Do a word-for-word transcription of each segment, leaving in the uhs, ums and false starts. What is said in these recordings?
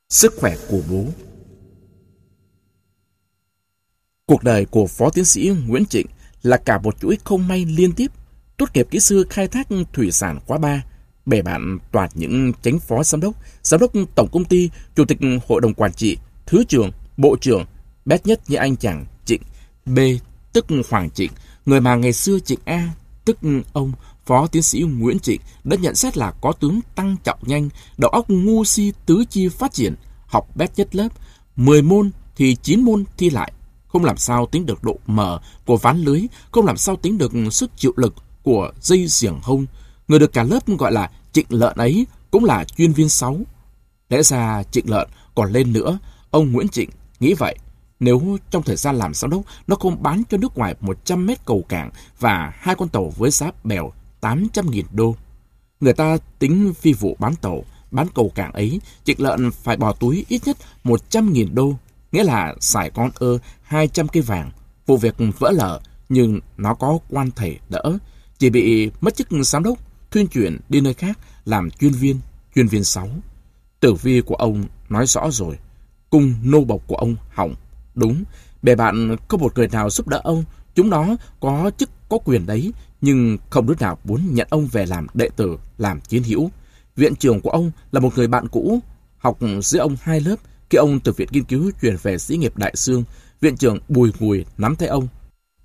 Sức khỏe của bố. Cuộc đời của Phó Tiến sĩ Nguyễn Trịnh là cả một chuỗi không may liên tiếp. Tốt nghiệp kỹ sư khai thác thủy sản khóa ba, bè bạn toàn những chánh phó giám đốc, giám đốc tổng công ty, chủ tịch hội đồng quản trị, thứ trưởng, bộ trưởng. Bét nhất như anh chàng Trịnh B, tức Hoàng Trịnh, người mà ngày xưa Trịnh A, tức ông Phó Tiến sĩ Nguyễn Trịnh đã nhận xét là có tướng tăng trọng nhanh, đầu óc ngu si, tứ chi phát triển, học bét nhất lớp, mười môn thì chín môn thi lại, không làm sao tính được độ mở của ván lưới, không làm sao tính được sức chịu lực của dây xiềng hông. Người được cả lớp gọi là Trịnh Lợn ấy cũng là chuyên viên sáu. Lẽ ra Trịnh Lợn còn lên nữa, ông Nguyễn Trịnh nghĩ vậy. Nếu trong thời gian làm giám đốc, nó không bán cho nước ngoài một trăm mét cầu cảng và hai con tàu với giá bèo tám trăm nghìn đô. Người ta tính phi vụ bán tàu, bán cầu cảng ấy, Trịnh Lợn phải bỏ túi ít nhất một trăm nghìn đô, nghĩa là xài con ơ hai trăm cây vàng. Vụ việc vỡ lở, nhưng nó có quan thầy đỡ, chỉ bị mất chức giám đốc, thuyên chuyển đi nơi khác làm chuyên viên, chuyên viên sáu. Tử vi của ông nói rõ rồi, cung nô bộc của ông hỏng. Đúng, bè bạn không một người nào giúp đỡ ông, chúng nó có chức có quyền đấy, nhưng không đứa nào muốn nhận ông về làm đệ tử, làm chiến hữu. Viện trưởng của ông là một người bạn cũ, học dưới ông hai lớp. Khi ông từ viện nghiên cứu chuyển về xí nghiệp Đại Xương, viện trưởng bùi ngùi nắm tay ông.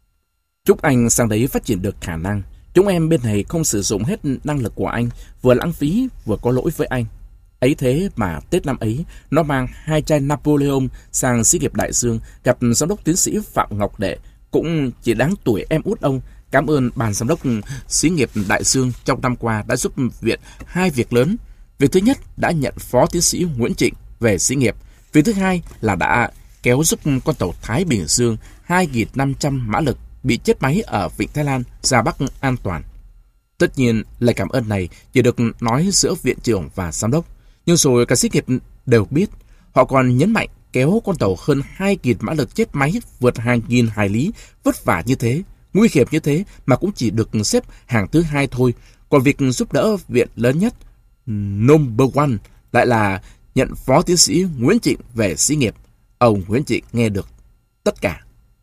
Chúc anh sang đấy phát triển được khả năng. Chúng em bên này không sử dụng hết năng lực của anh, vừa lãng phí vừa có lỗi với anh. Ấy thế mà Tết năm ấy, nó mang hai chai Napoleon sang xí nghiệp Đại Dương, gặp giám đốc tiến sĩ Phạm Ngọc Đệ, cũng chỉ đáng tuổi em út ông. Cảm ơn ban giám đốc xí nghiệp Đại Dương trong năm qua đã giúp viện hai việc lớn. Việc thứ nhất đã nhận Phó Tiến sĩ Nguyễn Trịnh về xí nghiệp. Việc thứ hai là đã kéo giúp con tàu Thái Bình Dương hai nghìn năm trăm mã lực bị chết máy ở Vịnh Thái Lan ra Bắc an toàn. Tất nhiên, lời cảm ơn này chỉ được nói giữa viện trưởng và giám đốc. Nhưng rồi cả xí nghiệp đều biết. Họ còn nhấn mạnh kéo con tàu hơn hai nghìn mã lực chết máy vượt hàng nghìn hải lý, vất vả như thế, nguy hiểm như thế mà cũng chỉ được xếp hàng thứ hai thôi. Còn việc giúp đỡ viện lớn nhất, number one, lại là nhận Phó Tiến sĩ Nguyễn Trịnh về xí nghiệp. Ông Nguyễn Trịnh nghe được tất cả.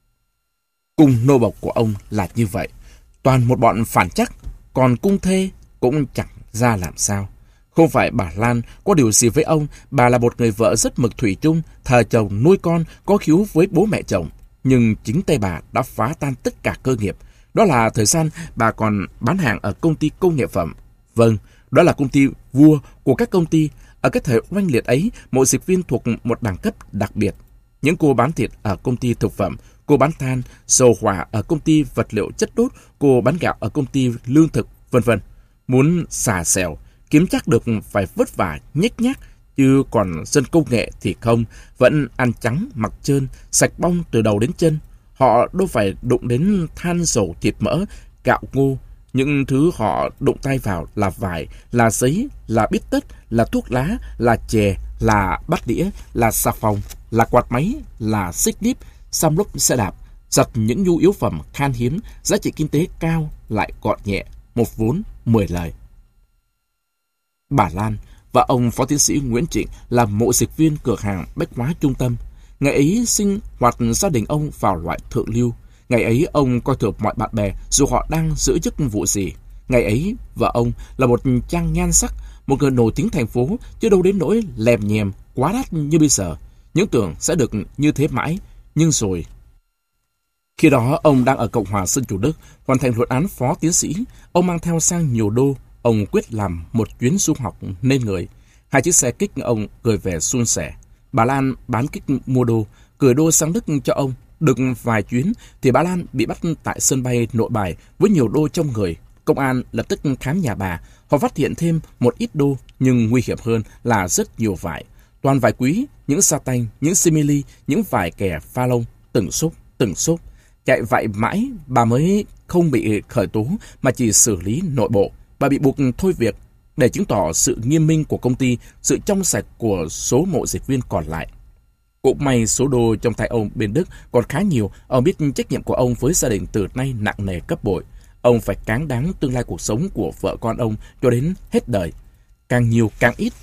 Cung nô bộc của ông là như vậy, toàn một bọn phản chắc, còn cung thê cũng chẳng ra làm sao. Không phải bà Lan có điều gì với ông, bà là một người vợ rất mực thủy chung, thờ chồng nuôi con, có hiếu với bố mẹ chồng. Nhưng chính tay bà đã phá tan tất cả cơ nghiệp. Đó là thời gian bà còn bán hàng ở công ty công nghệ phẩm. Vâng, đó là công ty vua của các công ty. Ở cái thời oanh liệt ấy, mỗi dịch viên thuộc một đẳng cấp đặc biệt. Những cô bán thịt ở công ty thực phẩm, cô bán than, dầu hỏa ở công ty vật liệu chất đốt, cô bán gạo ở công ty lương thực, vân vân. Muốn xà xèo, kiếm chắc được phải vất vả nhếch nhác, chứ còn dân công nghệ thì không, vẫn ăn trắng mặc trơn, sạch bong từ đầu đến chân. Họ đâu phải đụng đến than dầu thịt mỡ, gạo ngô. Những thứ họ đụng tay vào là vải, là giấy, là bít tất, là thuốc lá, là chè, là bát đĩa, là xà phòng, là quạt máy, là xích líp, xăm lốp xe đạp, giật những nhu yếu phẩm khan hiếm, giá trị kinh tế cao lại gọn nhẹ, một vốn mười lời. Bà Lan và ông Phó Tiến sĩ Nguyễn Trịnh là mộ dịch viên cửa hàng bách hóa Trung Tâm. Ngày ấy sinh hoạt gia đình ông vào loại thượng lưu. Ngày ấy ông coi thường mọi bạn bè dù họ đang giữ chức vụ gì. Ngày ấy vợ ông là một trang nhan sắc, một người nổi tiếng thành phố, chứ đâu đến nỗi lèm nhèm quá đắt như bây giờ. Những tưởng sẽ được như thế mãi, nhưng rồi. Khi đó ông đang ở Cộng hòa Dân chủ Đức, hoàn thành luận án phó tiến sĩ. Ông mang theo sang nhiều đô. Ông quyết làm một chuyến du học nên người. Hai chiếc xe kích ông gửi về suôn sẻ. Bà Lan bán kích mua đô, gửi đô sang Đức cho ông. Được vài chuyến thì bà Lan bị bắt tại sân bay Nội Bài với nhiều đô trong người. Công an lập tức khám nhà bà. Họ phát hiện thêm một ít đô, nhưng nguy hiểm hơn là rất nhiều vải. Toàn vải quý, những sa tanh, những simili, những vải kẻ pha lông, từng xúc, từng xúc. Chạy vậy mãi, bà mới không bị khởi tố mà chỉ xử lý nội bộ. Bà bị buộc thôi việc để chứng tỏ sự nghiêm minh của công ty, sự trong sạch của số mộ dịch viên còn lại. Cũng may số đô trong tay ông bên Đức còn khá nhiều. Ông biết trách nhiệm của ông với gia đình từ nay nặng nề gấp bội. Ông phải cáng đáng tương lai cuộc sống của vợ con ông cho đến hết đời. Càng nhiều càng ít,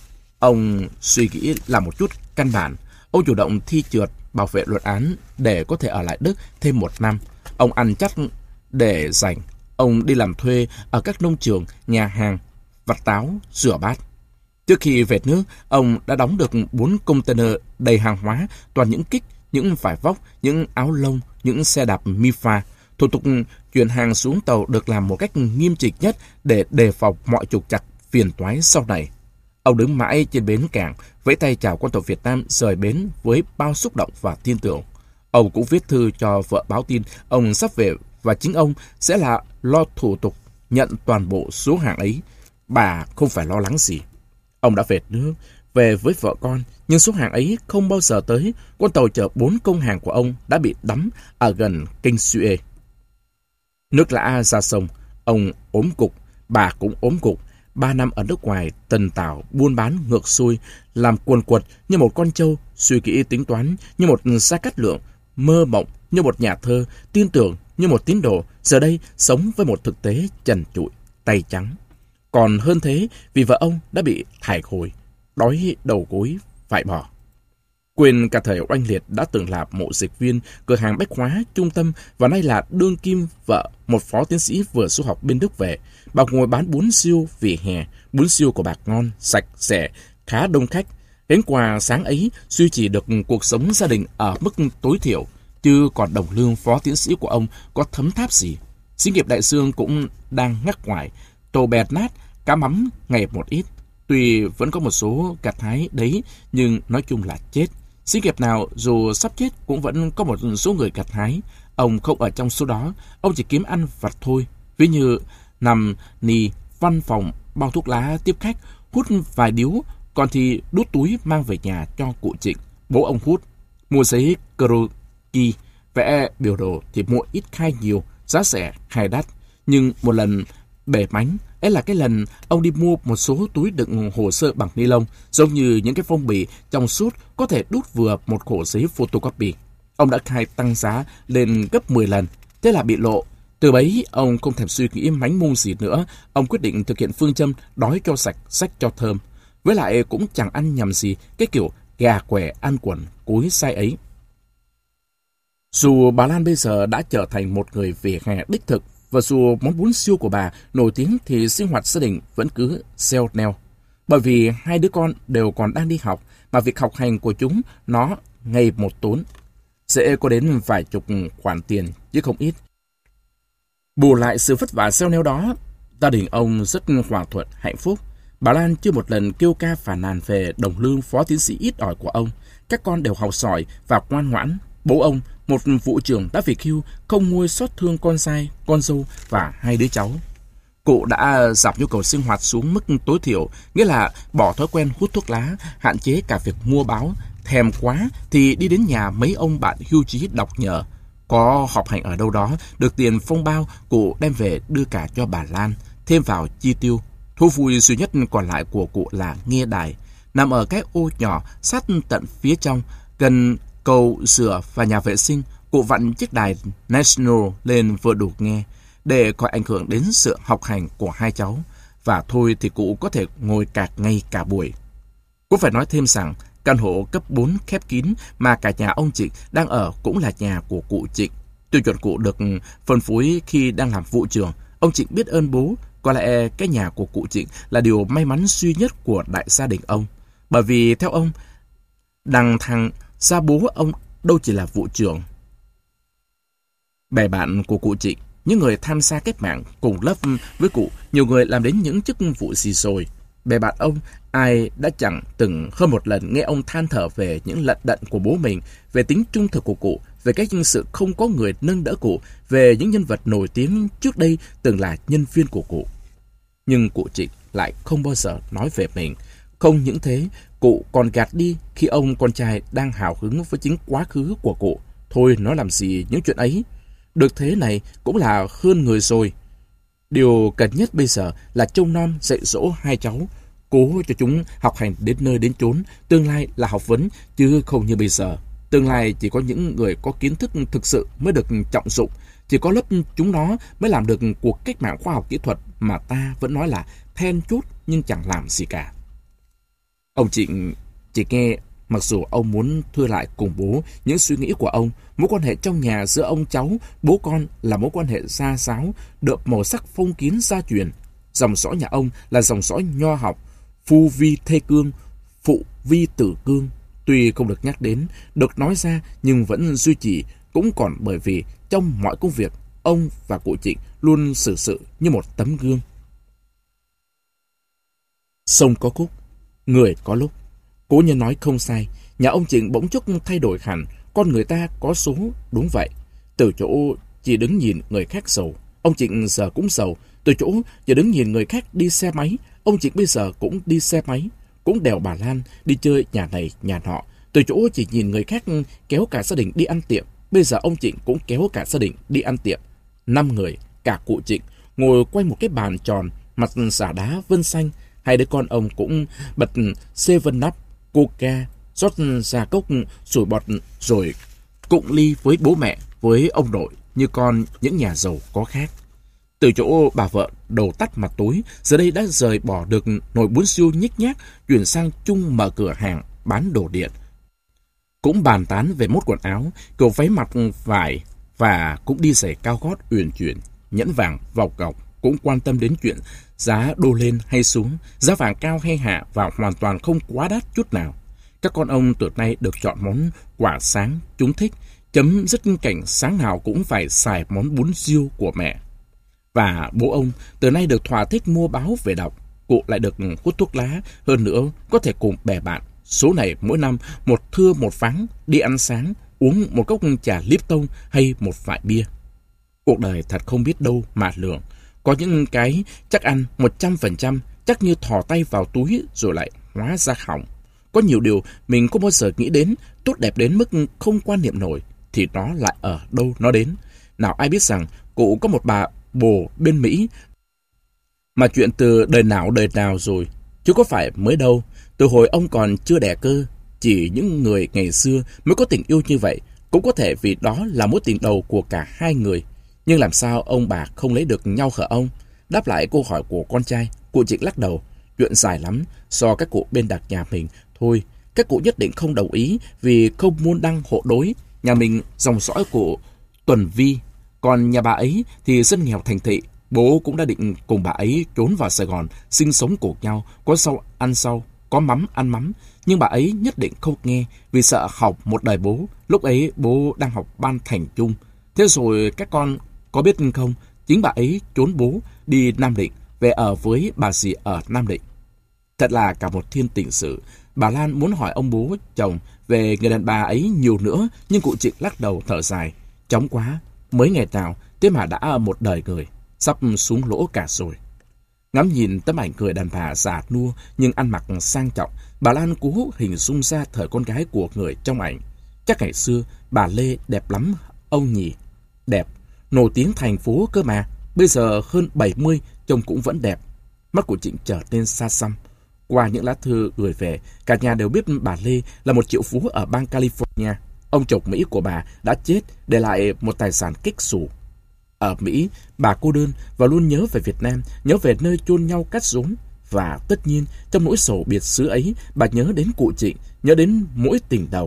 Ông suy nghĩ làm một chút căn bản. Ông chủ động thi trượt bảo vệ luận án để có thể ở lại Đức thêm một năm. Ông ăn chắc để dành. Ông đi làm thuê ở các nông trường, nhà hàng, vặt táo, rửa bát. Trước khi về nước, ông đã đóng được bốn container đầy hàng hóa, toàn những kích, những vải vóc, những áo lông, những xe đạp Mifa. Thủ tục chuyển hàng xuống tàu được làm một cách nghiêm chỉnh nhất để đề phòng mọi trục trặc phiền toái sau này. Ông đứng mãi trên bến cảng, vẫy tay chào con tàu Việt Nam rời bến với bao xúc động và tin tưởng. Ông cũng viết thư cho vợ báo tin ông sắp về và chính ông sẽ là lo thủ tục nhận toàn bộ số hàng ấy. Bà không phải lo lắng gì. Ông đã về nước, về với vợ con, nhưng số hàng ấy không bao giờ tới. Con tàu chở bốn công hàng của ông đã bị đắm ở gần kênh Suez. Nước lã ra sông, ông ốm cục, bà cũng ốm cục. Ba năm ở nước ngoài, tần tảo, buôn bán ngược xuôi, làm quần quật như một con trâu, suy nghĩ tính toán như một Gia Cát Lượng, mơ mộng như một nhà thơ, tin tưởng như một tín đồ, giờ đây sống với một thực tế trần trụi, tay trắng. Còn hơn thế, vì vợ ông đã bị thải khối, đói đầu gối, phải bỏ. Quên cả thời oanh liệt đã từng là mộ dịch viên, cửa hàng bách hóa, trung tâm và nay là đương kim vợ một phó tiến sĩ vừa du học bên Đức về. Bà ngồi bán bún siêu vỉa hè, bún siêu của bà ngon, sạch, rẻ, khá đông khách. Đến quà sáng ấy duy trì được cuộc sống gia đình ở mức tối thiểu, chứ còn đồng lương phó tiến sĩ của ông có thấm tháp gì. Xí nghiệp đại dương cũng đang ngắc ngoài, tô bẹt nát, cá mắm ngày một ít. Tuy vẫn có một số gặt hái đấy, nhưng nói chung là chết. Xí nghiệp nào dù sắp chết cũng vẫn có một số người gặt hái. Ông không ở trong số đó, ông chỉ kiếm ăn vặt thôi. Ví như nằm nì văn phòng bao thuốc lá tiếp khách, hút vài điếu, còn thì đút túi mang về nhà cho cụ Trịnh. Bố ông hút, mua giấy croquis, vẽ biểu đồ thì mua ít khai nhiều, giá rẻ hay đắt. Nhưng một lần bể bánh, ấy là cái lần ông đi mua một số túi đựng hồ sơ bằng ni lông, giống như những cái phong bì trong suốt có thể đút vừa một khổ giấy photocopy. Ông đã khai tăng giá lên gấp mười lần, thế là bị lộ. Từ bấy, ông không thèm suy nghĩ mánh mung gì nữa, ông quyết định thực hiện phương châm đói cho sạch, sách cho thơm. Với lại cũng chẳng ăn nhầm gì cái kiểu gà què ăn quần cối sai ấy. Dù bà Lan bây giờ đã trở thành một người vỉa hè đích thực, và dù món bún siêu của bà nổi tiếng thì sinh hoạt gia đình vẫn cứ xeo neo. Bởi vì hai đứa con đều còn đang đi học, mà việc học hành của chúng nó ngày một tốn. Sẽ có đến vài chục khoản tiền, chứ không ít. Bù lại sự vất vả xeo neo đó, gia đình ông rất hòa thuận, hạnh phúc. Bà Lan chưa một lần kêu ca phàn nàn về đồng lương phó tiến sĩ ít ỏi của ông. Các con đều học giỏi và ngoan ngoãn. Bố ông, một vụ trưởng đã về hưu, không nuôi xót thương con trai, con dâu và hai đứa cháu. Cụ đã giảm nhu cầu sinh hoạt xuống mức tối thiểu, nghĩa là bỏ thói quen hút thuốc lá, hạn chế cả việc mua báo. Thèm quá thì đi đến nhà mấy ông bạn hưu trí đọc nhờ. Có họp hành ở đâu đó, được tiền phong bao, cụ đem về đưa cả cho bà Lan, thêm vào chi tiêu. Thú vui duy nhất còn lại của cụ là nghe đài, nằm ở cái ô nhỏ sát tận phía trong, gần cầu rửa và nhà vệ sinh. Cụ vặn chiếc đài National lên vừa đủ nghe, để khỏi ảnh hưởng đến sự học hành của hai cháu. Và thôi thì cụ có thể ngồi cạc ngay cả buổi. Cũng phải nói thêm rằng, căn hộ cấp bốn khép kín mà cả nhà ông Trịnh đang ở cũng là nhà của cụ Trịnh. Tiêu chuẩn cụ được phân phối khi đang làm vụ trưởng. Ông Trịnh biết ơn bố. Có lẽ cái nhà của cụ Trịnh là điều may mắn duy nhất của đại gia đình ông. Bởi vì theo ông, đằng thằng gia bố ông đâu chỉ là vụ trưởng. Bè bạn của cụ Trịnh, những người tham gia cách mạng cùng lớp với cụ, nhiều người làm đến những chức vụ gì rồi. Bè bạn ông, ai đã chẳng từng hơn một lần nghe ông than thở về những lận đận của bố mình, về tính trung thực của cụ, về cái sự không có người nâng đỡ cụ, về những nhân vật nổi tiếng trước đây từng là nhân viên của cụ. Nhưng cụ Trịnh lại không bao giờ nói về mình. Không những thế, cụ còn gạt đi khi ông con trai đang hào hứng với chính quá khứ của cụ. Thôi nó làm gì những chuyện ấy. Được thế này cũng là hơn người rồi. Điều cần nhất bây giờ là trông nom dạy dỗ hai cháu, cố cho chúng học hành đến nơi đến chốn. Tương lai là học vấn, chứ không như bây giờ. Tương lai chỉ có những người có kiến thức thực sự mới được trọng dụng. Chỉ có lớp chúng nó mới làm được cuộc cách mạng khoa học kỹ thuật mà ta vẫn nói là then chốt nhưng chẳng làm gì cả. Ông Trịnh chỉ nghe, mặc dù ông muốn thưa lại cùng bố những suy nghĩ của ông, mối quan hệ trong nhà giữa ông cháu, bố con là mối quan hệ gia giáo, đượm màu sắc phong kiến gia truyền. Dòng dõi nhà ông là dòng dõi nho học, phu vi thê cương, phụ vi tử cương. Tuy không được nhắc đến, được nói ra nhưng vẫn duy trì, cũng còn bởi vì trong mọi công việc, ông và cụ Trịnh luôn xử sự như một tấm gương. Sông có khúc, người có lúc. Cố nhân nói không sai, nhà ông Trịnh bỗng chốc thay đổi hẳn, con người ta có số, đúng vậy. Từ chỗ chỉ đứng nhìn người khác giàu, ông Trịnh giờ cũng giàu. Từ chỗ chỉ đứng nhìn người khác đi xe máy, ông Trịnh bây giờ cũng đi xe máy, cũng đèo bà Lan, đi chơi nhà này nhà nọ. Từ chỗ chỉ nhìn người khác kéo cả gia đình đi ăn tiệm, bây giờ ông Trịnh cũng kéo cả gia đình đi ăn tiệm. Năm người, cả cụ Trịnh, ngồi quanh một cái bàn tròn, mặt xả đá vân xanh. Hai đứa con ông cũng bật seven up, coca, rót ra cốc sủi bọt rồi cụng ly với bố mẹ, với ông nội như con những nhà giàu có khác. Từ chỗ bà vợ đầu tắt mặt tối, giờ đây đã rời bỏ được nồi bún riêu nhích nhác, chuyển sang chung mở cửa hàng bán đồ điện. Cũng bàn tán về mốt quần áo, kiểu váy mặt vải và cũng đi giày cao gót uyển chuyển, nhẫn vàng vào cọc, cũng quan tâm đến chuyện giá đô lên hay xuống, giá vàng cao hay hạ và hoàn toàn không quá đắt chút nào. Các con ông từ nay được chọn món quả sáng chúng thích, chấm dứt cảnh sáng nào cũng phải xài món bún riêu của mẹ. Và bố ông từ nay được thỏa thích mua báo về đọc, cụ lại được hút thuốc lá, hơn nữa có thể cùng bè bạn. Số này mỗi năm một thưa một vắng, đi ăn sáng, uống một cốc trà Lipton hay một vại bia. Cuộc đời thật không biết đâu mà lường. Có những cái chắc ăn một trăm phần trăm, chắc như thò tay vào túi rồi lại hóa ra hỏng. Có nhiều điều mình không bao giờ nghĩ đến, tốt đẹp đến mức không quan niệm nổi, thì nó lại ở đâu nó đến. Nào ai biết rằng cụ có một bà bồ bên Mỹ, mà chuyện từ đời nào đời nào rồi, chứ có phải mới đâu. Từ hồi ông còn chưa đẻ cơ, chỉ những người ngày xưa mới có tình yêu như vậy, cũng có thể vì đó là mối tình đầu của cả hai người. Nhưng làm sao ông bà không lấy được nhau hả ông? Đáp lại câu hỏi của con trai, cụ Trịnh lắc đầu. Chuyện dài lắm, do các cụ bên đặt nhà mình. Thôi, các cụ nhất định không đồng ý vì không muốn đăng hộ đối. Nhà mình dòng dõi của Tuần Vi, còn nhà bà ấy thì dân nghèo thành thị. Bố cũng đã định cùng bà ấy trốn vào Sài Gòn, sinh sống cùng nhau, có sau ăn sau, có mắm ăn mắm. Nhưng bà ấy nhất định không nghe vì sợ học một đời bố. Lúc ấy bố đang học ban thành trung. Thế rồi các con có biết không, chính bà ấy trốn bố đi Nam Định, về ở với bà dì ở Nam Định. Thật là cả một thiên tình sự. Bà Lan muốn hỏi ông bố chồng về người đàn bà ấy nhiều nữa, nhưng cụ Trịnh lắc đầu thở dài. Chóng quá, mấy ngày nào, thế mà đã một đời người, sắp xuống lỗ cả rồi. Ngắm nhìn tấm ảnh người đàn bà già nua nhưng ăn mặc sang trọng, bà Lan cố hình dung ra thời con gái của người trong ảnh. Chắc ngày xưa bà Lê đẹp lắm ông nhỉ? Đẹp, nổi tiếng thành phố cơ mà. Bây giờ hơn bảy mươi, trông cũng vẫn đẹp. Mắt của Trịnh trở nên xa xăm. Qua những lá thư gửi về, cả nhà đều biết bà Lê là một triệu phú ở bang California. Ông chồng Mỹ của bà đã chết, để lại một tài sản kích xù. Ở Mỹ, bà cô đơn và luôn nhớ về Việt Nam, nhớ về nơi chôn nhau cắt rốn. Và tất nhiên, trong nỗi sầu biệt xứ ấy, bà nhớ đến cụ Trịnh, nhớ đến mỗi tình đầu.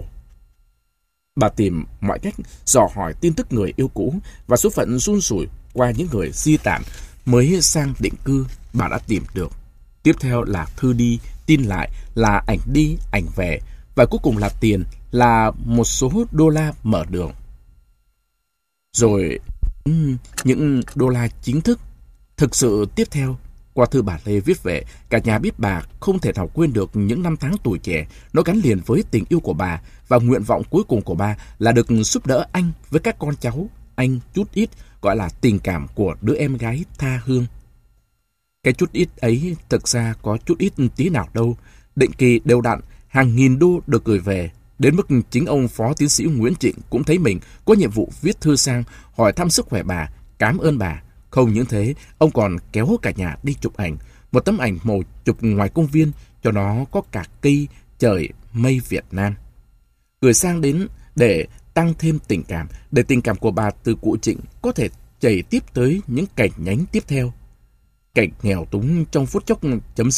Bà tìm mọi cách dò hỏi tin tức người yêu cũ, và số phận run rủi qua những người di tản mới sang định cư bà đã tìm được. Tiếp theo là thư đi, tin lại, là ảnh đi, ảnh về, và cuối cùng là tiền, là một số đô la mở đường. Rồi những đô la chính thức. Thực sự tiếp theo, qua thư bà Lê viết về, cả nhà biết bà không thể nào quên được những năm tháng tuổi trẻ, nó gắn liền với tình yêu của bà, và nguyện vọng cuối cùng của bà là được giúp đỡ anh với các con cháu, anh chút ít, gọi là tình cảm của đứa em gái tha hương. Cái chút ít ấy thực ra có chút ít tí nào đâu. Định kỳ đều đặn, hàng nghìn đô được gửi về, đến mức chính ông Phó Tiến sĩ Nguyễn Trịnh cũng thấy mình có nhiệm vụ viết thư sang hỏi thăm sức khỏe bà, cảm ơn bà. Không những thế, ông còn kéo cả nhà đi chụp ảnh, một tấm ảnh màu chụp ngoài công viên, cho nó có cả cây, trời, mây Việt Nam. Gửi sang đến để tăng thêm tình cảm, để tình cảm của bà từ cụ Trịnh có thể chảy tiếp tới những cảnh nhánh tiếp theo. Cảnh nghèo túng trong phút chốc chấm dứt,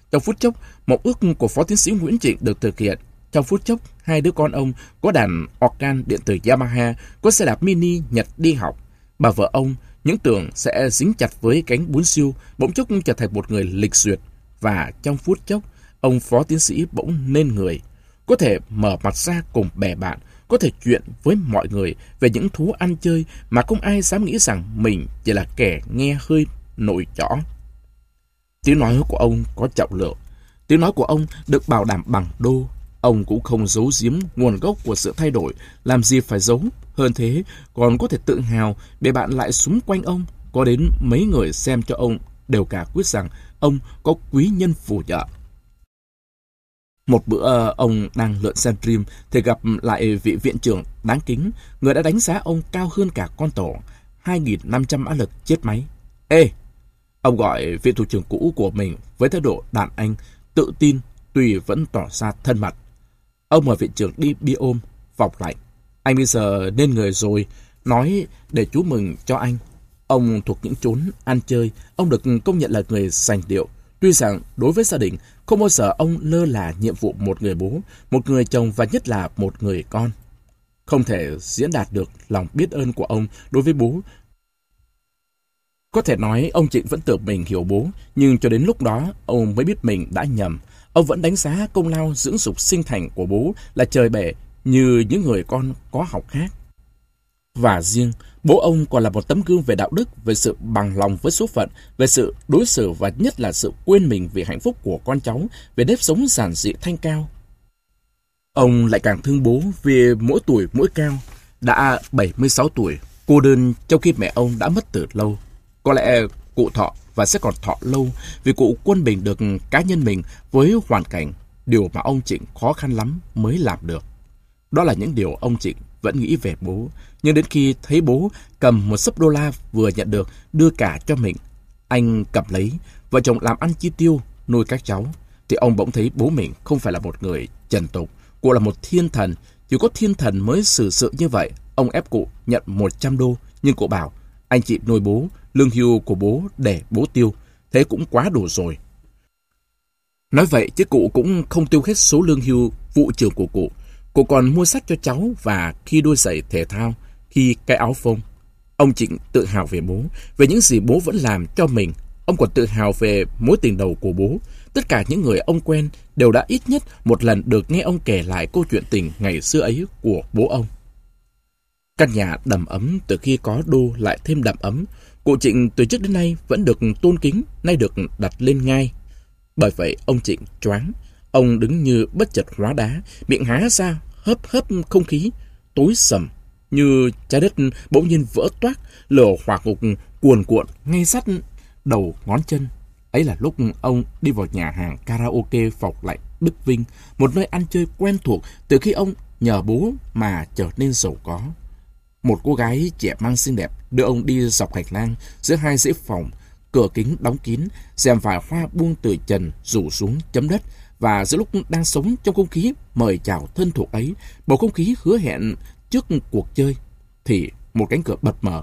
Trong phút chốc, một ước của Phó Tiến sĩ Nguyễn Trịnh được thực hiện. Trong phút chốc, hai đứa con ông có đàn organ điện tử Yamaha, có xe đạp mini Nhật đi học. Bà vợ ông, những tưởng sẽ dính chặt với cánh bún siêu, bỗng chốc trở thành một người lịch duyệt. Và trong phút chốc, ông Phó Tiến sĩ bỗng nên người. Có thể mở mặt ra cùng bè bạn, có thể chuyện với mọi người về những thú ăn chơi mà không ai dám nghĩ rằng mình chỉ là kẻ nghe hơi nổi chõ. Tiếng nói của ông có trọng lượng. Tiếng nói của ông được bảo đảm bằng đô. Ông cũng không giấu giếm nguồn gốc của sự thay đổi, làm gì phải giấu. Hơn thế, còn có thể tự hào để bạn lại xúm quanh ông. Có đến mấy người xem cho ông đều cả quyết rằng ông có quý nhân phù trợ. Một bữa ông đang lượn xem phim thì gặp lại vị viện trưởng đáng kính, người đã đánh giá ông cao hơn cả con tổ, hai nghìn năm trăm mã lực chết máy. Ê! Ông gọi vị thủ trưởng cũ của mình với thái độ đàn anh, tự tin, tuy vẫn tỏ ra thân mật. Ông mời viện trưởng đi bia ôm, vọc lạnh. Anh bây giờ nên người rồi, nói để chú mừng cho anh. Ông thuộc những chốn ăn chơi, ông được công nhận là người sành điệu. Tuy rằng đối với gia đình, không bao giờ ông lơ là nhiệm vụ một người bố, một người chồng và nhất là một người con. Không thể diễn đạt được lòng biết ơn của ông đối với bố. Có thể nói ông Trịnh vẫn tưởng mình hiểu bố, nhưng cho đến lúc đó ông mới biết mình đã nhầm. Ông vẫn đánh giá công lao dưỡng dục sinh thành của bố là trời bể như những người con có học khác. Và riêng, bố ông còn là một tấm gương về đạo đức, về sự bằng lòng với số phận, về sự đối xử và nhất là sự quên mình vì hạnh phúc của con cháu, về nếp sống giản dị thanh cao. Ông lại càng thương bố vì mỗi tuổi mỗi cao. Đã bảy mươi sáu tuổi, cô đơn trong khi mẹ ông đã mất từ lâu. Có lẽ cụ thọ và sẽ còn thọ lâu vì cụ quân bình được cá nhân mình với hoàn cảnh, điều mà ông Trịnh khó khăn lắm mới làm được. Đó là những điều ông Trịnh vẫn nghĩ về bố, nhưng đến khi thấy bố cầm một xấp đô la vừa nhận được đưa cả cho mình, anh cầm lấy, vợ chồng làm ăn chi tiêu, nuôi các cháu, thì ông bỗng thấy bố mình không phải là một người trần tục, cụ là một thiên thần, chỉ có thiên thần mới xử sự như vậy. Ông ép cụ nhận một trăm đô, nhưng cụ bảo, anh chị nuôi bố, lương hưu của bố để bố tiêu, thế cũng quá đủ rồi. Nói vậy chứ cụ cũng không tiêu hết số lương hưu vụ trưởng của cụ. Cụ còn mua sách cho cháu và khi đôi giày thể thao, khi cái áo phông. Ông Trịnh tự hào về bố, về những gì bố vẫn làm cho mình. Ông còn tự hào về mối tình đầu của bố. Tất cả những người ông quen đều đã ít nhất một lần được nghe ông kể lại câu chuyện tình ngày xưa ấy của bố ông. Căn nhà đầm ấm từ khi có đô lại thêm đầm ấm. Cụ Trịnh từ trước đến nay vẫn được tôn kính, nay được đặt lên ngai. Bởi vậy ông Trịnh choáng. Ông đứng như bất chợt hóa đá, miệng há ra, hớp hớp không khí, tối sầm, như trái đất bỗng nhiên vỡ toác, lửa hỏa ngục cuồn cuộn ngay sát đầu ngón chân. Ấy là lúc ông đi vào nhà hàng karaoke Phọc Lạnh Đức Vinh, một nơi ăn chơi quen thuộc từ khi ông nhờ bố mà trở nên giàu có. Một cô gái trẻ mang xinh đẹp đưa ông đi dọc hành lang giữa hai dãy phòng, cửa kính đóng kín, rèm vải hoa buông từ trần rủ xuống chấm đất. Và giữa lúc đang sống trong không khí mời chào thân thuộc ấy, bầu không khí hứa hẹn trước cuộc chơi, thì một cánh cửa bật mở.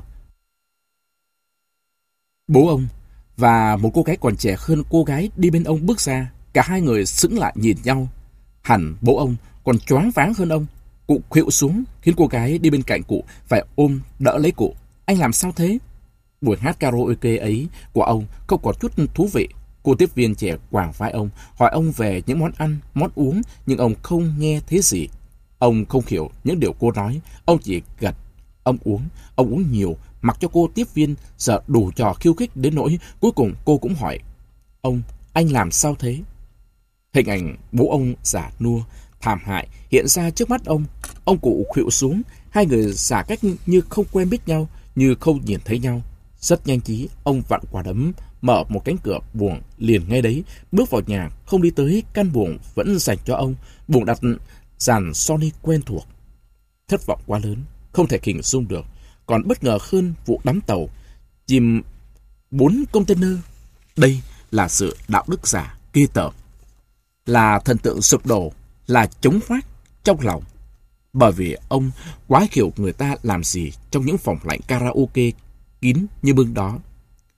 Bố ông và một cô gái còn trẻ hơn cô gái đi bên ông bước ra. Cả hai người sững lại nhìn nhau. Hẳn bố ông còn choáng váng hơn ông. Cụ khuỵu xuống khiến cô gái đi bên cạnh cụ phải ôm đỡ lấy cụ. Anh làm sao thế? Buổi hát karaoke ấy của ông không có chút thú vị. Cô tiếp viên trẻ quàng vai ông, hỏi ông về những món ăn, món uống, nhưng ông không nghe thấy gì. Ông không hiểu những điều cô nói, ông chỉ gật. Ông uống, ông uống nhiều, mặc cho cô tiếp viên sợ đủ trò khiêu khích đến nỗi cuối cùng cô cũng hỏi, ông, anh làm sao thế? Hình ảnh bố ông giả nua, thảm hại hiện ra trước mắt ông. Ông cụ khuỵu xuống, hai người giả cách như không quen biết nhau, như không nhìn thấy nhau. Rất nhanh trí, ông vặn quả đấm, mở một cánh cửa buồng liền ngay đấy, bước vào nhà, không đi tới căn buồng vẫn dành cho ông. Buồng đặt dàn Sony quen thuộc. Thất vọng quá lớn, không thể hình dung được. Còn bất ngờ hơn vụ đắm tàu chìm bốn container. Đây là sự đạo đức giả ghê tởm, là thần tượng sụp đổ, là chống phát trong lòng. Bởi vì ông quá hiểu người ta làm gì trong những phòng lạnh karaoke kín như bưng đó.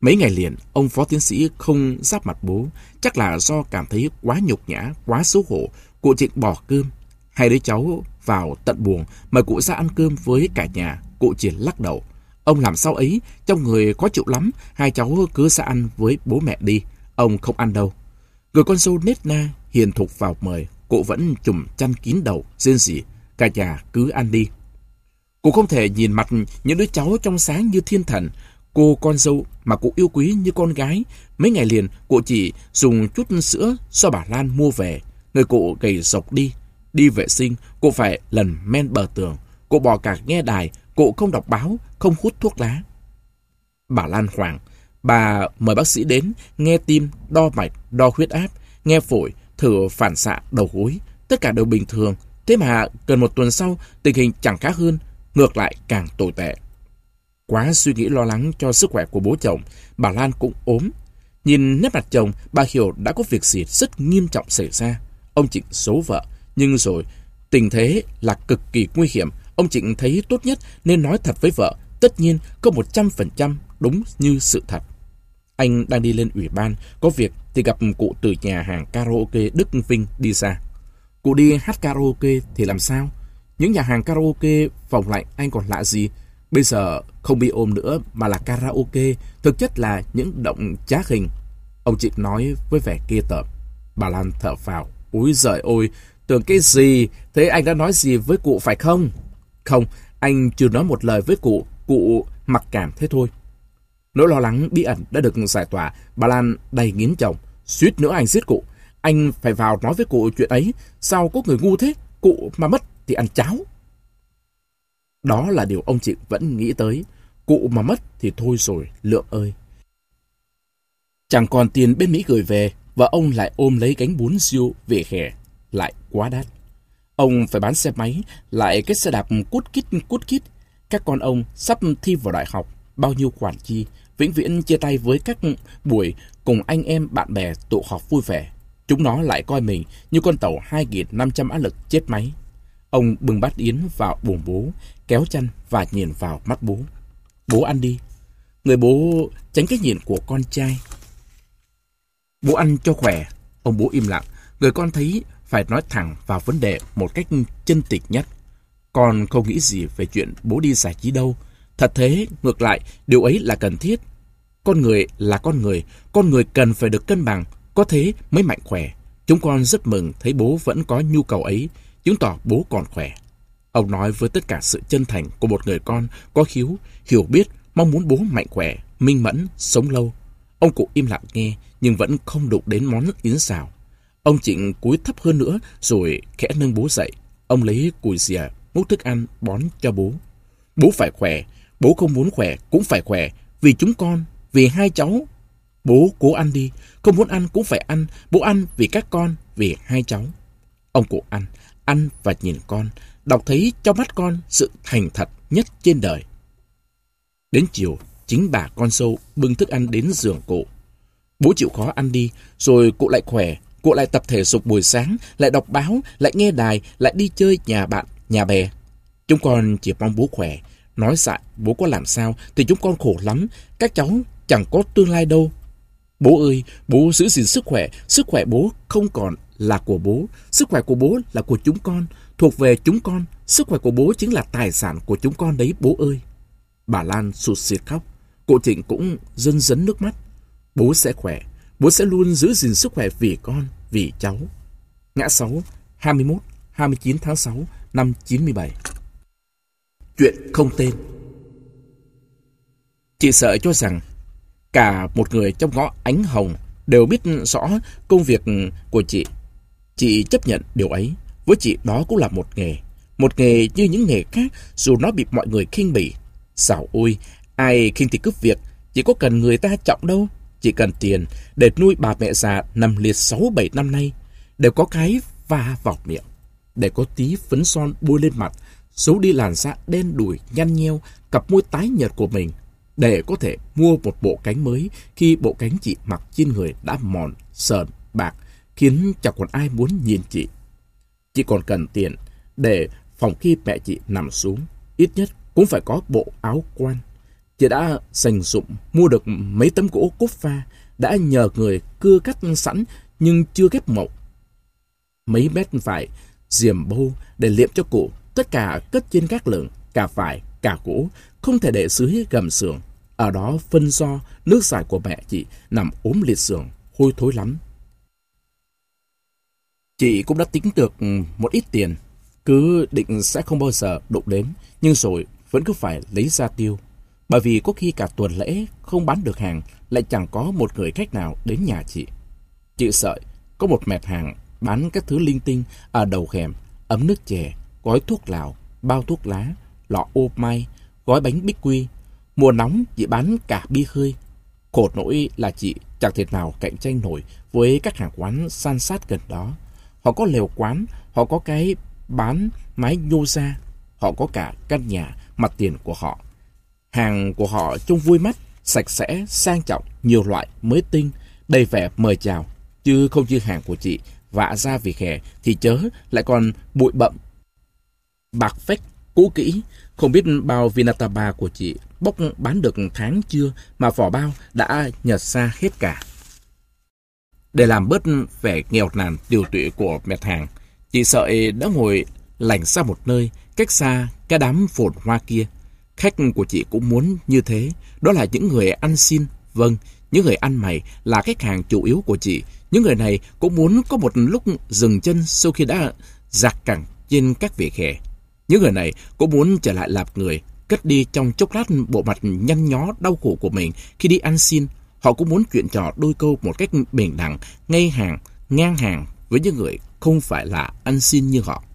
Mấy ngày liền, ông phó tiến sĩ không giáp mặt bố, chắc là do cảm thấy quá nhục nhã, quá xấu hổ. Cụ Trịnh bỏ cơm. Hai đứa cháu vào tận buồng, mời cụ ra ăn cơm với cả nhà. Cụ chỉ lắc đầu. Ông làm sao ấy, trong người khó chịu lắm, hai cháu cứ ra ăn với bố mẹ đi. Ông không ăn đâu. Người con dâu nết na, hiền thục vào mời. Cụ vẫn trùm chăn kín đầu, rên rỉ. Cả nhà cứ ăn đi. Cụ không thể nhìn mặt những đứa cháu trong sáng như thiên thần. Cô con dâu mà cụ yêu quý như con gái. Mấy ngày liền, cụ chỉ dùng chút sữa do bà Lan mua về. Người cụ gầy rộc đi. Đi vệ sinh, cụ phải lần men bờ tường. Cụ bỏ cả nghe đài, cụ không đọc báo, không hút thuốc lá. Bà Lan hoảng. Bà mời bác sĩ đến, nghe tim, đo mạch, đo huyết áp, nghe phổi, thử phản xạ đầu gối. Tất cả đều bình thường. Thế mà gần một tuần sau, tình hình chẳng khá hơn, ngược lại càng tồi tệ. Quá suy nghĩ lo lắng cho sức khỏe của bố chồng, bà Lan cũng ốm. Nhìn nét mặt chồng, bà hiểu đã có việc gì rất nghiêm trọng xảy ra. Ông Trịnh giấu vợ, nhưng rồi tình thế là cực kỳ nguy hiểm. Ông Trịnh thấy tốt nhất nên nói thật với vợ, tất nhiên có một trăm phần trăm đúng như sự thật. Anh đang đi lên ủy ban, có việc thì gặp cụ từ nhà hàng karaoke Đức Vinh đi ra. Cụ đi hát karaoke thì làm sao? Những nhà hàng karaoke phòng lạnh anh còn lạ gì? Bây giờ không bi ôm nữa mà là karaoke, thực chất là những động trá hình. Ông Trịnh nói với vẻ ghê tởm. Bà Lan thở phào. Úi giời ôi, tưởng cái gì? Thế anh đã nói gì với cụ phải không? Không, anh chưa nói một lời với cụ, cụ mặc cảm thế thôi. Nỗi lo lắng bí ẩn đã được giải tỏa, bà Lan đầy nghiến chồng. Suýt nữa anh giết cụ. Anh phải vào nói với cụ chuyện ấy. Sao có người ngu thế? Cụ mà mất thì ăn cháo. Đó là điều ông Trịnh vẫn nghĩ tới. Cụ mà mất thì thôi rồi, Lượng ơi. Chẳng còn tiền bên Mỹ gửi về, và ông lại ôm lấy gánh bún riêu về hè. Lại quá đắt. Ông phải bán xe máy, lại cái xe đạp cút kít cút kít. Các con ông sắp thi vào đại học, bao nhiêu khoản chi, vĩnh viễn chia tay với các buổi cùng anh em bạn bè tụ họp vui vẻ. Chúng nó lại coi mình như con tàu hai nghìn năm trăm mã lực chết máy. Ông bưng bát yến vào buồng bố, kéo chăn và nhìn vào mắt bố. Bố ăn đi. Người bố tránh cái nhìn của con trai. Bố ăn cho khỏe. Ông bố im lặng. Người con thấy phải nói thẳng vào vấn đề một cách chân tình nhất. Con không nghĩ gì về chuyện bố đi giải trí đâu. Thật thế, ngược lại, điều ấy là cần thiết. Con người là con người, con người cần phải được cân bằng, có thế mới mạnh khỏe. Chúng con rất mừng thấy bố vẫn có nhu cầu ấy, chứng tỏ bố còn khỏe. Ông nói với tất cả sự chân thành của một người con có khiếu, hiểu biết, mong muốn bố mạnh khỏe, minh mẫn, sống lâu. Ông cụ im lặng nghe, nhưng vẫn không đụng đến món yến xào. Ông Trịnh cúi thấp hơn nữa, rồi khẽ nâng bố dậy. Ông lấy cùi rìa, múc thức ăn bón cho bố. Bố phải khỏe, bố không muốn khỏe cũng phải khỏe, vì chúng con, vì hai cháu. Bố cố ăn đi, không muốn ăn cũng phải ăn, bố ăn vì các con, vì hai cháu. Ông cụ ăn, ăn và nhìn con, đọc thấy trong mắt con sự thành thật nhất trên đời. Đến chiều, chính bà con dâu bưng thức ăn đến giường cụ. Bố chịu khó ăn đi, rồi cụ lại khỏe, cụ lại tập thể dục buổi sáng, lại đọc báo, lại nghe đài, lại đi chơi nhà bạn, nhà bè. Chúng con chỉ mong bố khỏe. Nói dại, bố có làm sao thì chúng con khổ lắm, các cháu chẳng có tương lai đâu. Bố ơi, bố giữ gìn sức khỏe, sức khỏe bố không còn là của bố, sức khỏe của bố là của chúng con, thuộc về chúng con, sức khỏe của bố chính là tài sản của chúng con đấy bố ơi. Bà Lan sụt sịt khóc, cụ Trịnh cũng rưng rấn nước mắt. Bố sẽ khỏe, bố sẽ luôn giữ gìn sức khỏe vì con, vì cháu. Ngã sáu, hai mươi mốt, hai mươi chín tháng sáu năm chín mươi bảy. Chuyện không tên. Chị sợ cho rằng cả một người trong ngõ Ánh Hồng đều biết rõ công việc của chị. Chị chấp nhận điều ấy. Với chị đó cũng là một nghề. Một nghề như những nghề khác, dù nó bị mọi người khinh bỉ. Xảo ôi, ai khinh thì cướp việc. Chị có cần người ta trọng đâu. Chị cần tiền để nuôi bà mẹ già nằm liệt sáu bảy năm nay. Để có cái va vào miệng, để có tí phấn son bôi lên mặt, giấu đi làn da đen đủi nhăn nheo, cặp môi tái nhợt của mình, để có thể mua một bộ cánh mới khi bộ cánh chị mặc trên người đã mòn, sờn, bạc, khiến chẳng còn ai muốn nhìn chị. Chị còn cần tiền để phòng khi mẹ chị nằm xuống, ít nhất cũng phải có bộ áo quan. Chị đã dành dụm mua được mấy tấm gỗ cốt pha, đã nhờ người cưa cắt sẵn nhưng chưa ghép mộc. Mấy mét vải, diềm bô để liệm cho cụ, tất cả cất trên các lửng, cả vải, cả gỗ, không thể để dưới gầm giường. Ở đó phân do nước giải của mẹ chị nằm ốm liệt giường, hôi thối lắm. Chị cũng đã tính được một ít tiền, cứ định sẽ không bao giờ đụng đến, nhưng rồi vẫn cứ phải lấy ra tiêu. Bởi vì có khi cả tuần lễ không bán được hàng, lại chẳng có một người khách nào đến nhà chị. Chị sợ có một mẹt hàng bán các thứ linh tinh ở đầu hẻm, ấm nước chè, gói thuốc lào, bao thuốc lá, lọ ô mai, gói bánh bích quy. Mùa nóng chị bán cả bia khơi. Khổ nỗi là chị chẳng thể nào cạnh tranh nổi với các hàng quán san sát gần đó. Họ có lều quán, họ có cái bán mái nhô ra, họ có cả căn nhà mặt tiền của họ. Hàng của họ trông vui mắt, sạch sẽ, sang trọng, nhiều loại, mới tinh, đầy vẻ mời chào. Chứ không như hàng của chị, vạ ra vì khè thì chớ, lại còn bụi bặm, bạc phách, cũ kỹ. Không biết bao Vinataba của chị bốc bán được tháng chưa mà vỏ bao đã nhật ra hết cả. Để làm bớt vẻ nghèo nàn tiêu tụy của mẹt hàng, chị Sợi đã ngồi lảnh ra một nơi, cách xa cái đám phồn hoa kia. Khách của chị cũng muốn như thế, đó là những người ăn xin. Vâng, những người ăn mày là khách hàng chủ yếu của chị. Những người này cũng muốn có một lúc dừng chân sau khi đã giặc cẳng trên các vỉa hè. Những người này cũng muốn trở lại làm người, cất đi trong chốc lát bộ mặt nhăn nhó đau khổ của mình khi đi ăn xin. Họ cũng muốn chuyện trò đôi câu một cách bình đẳng, ngay hàng, ngang hàng với những người không phải là ăn xin như họ.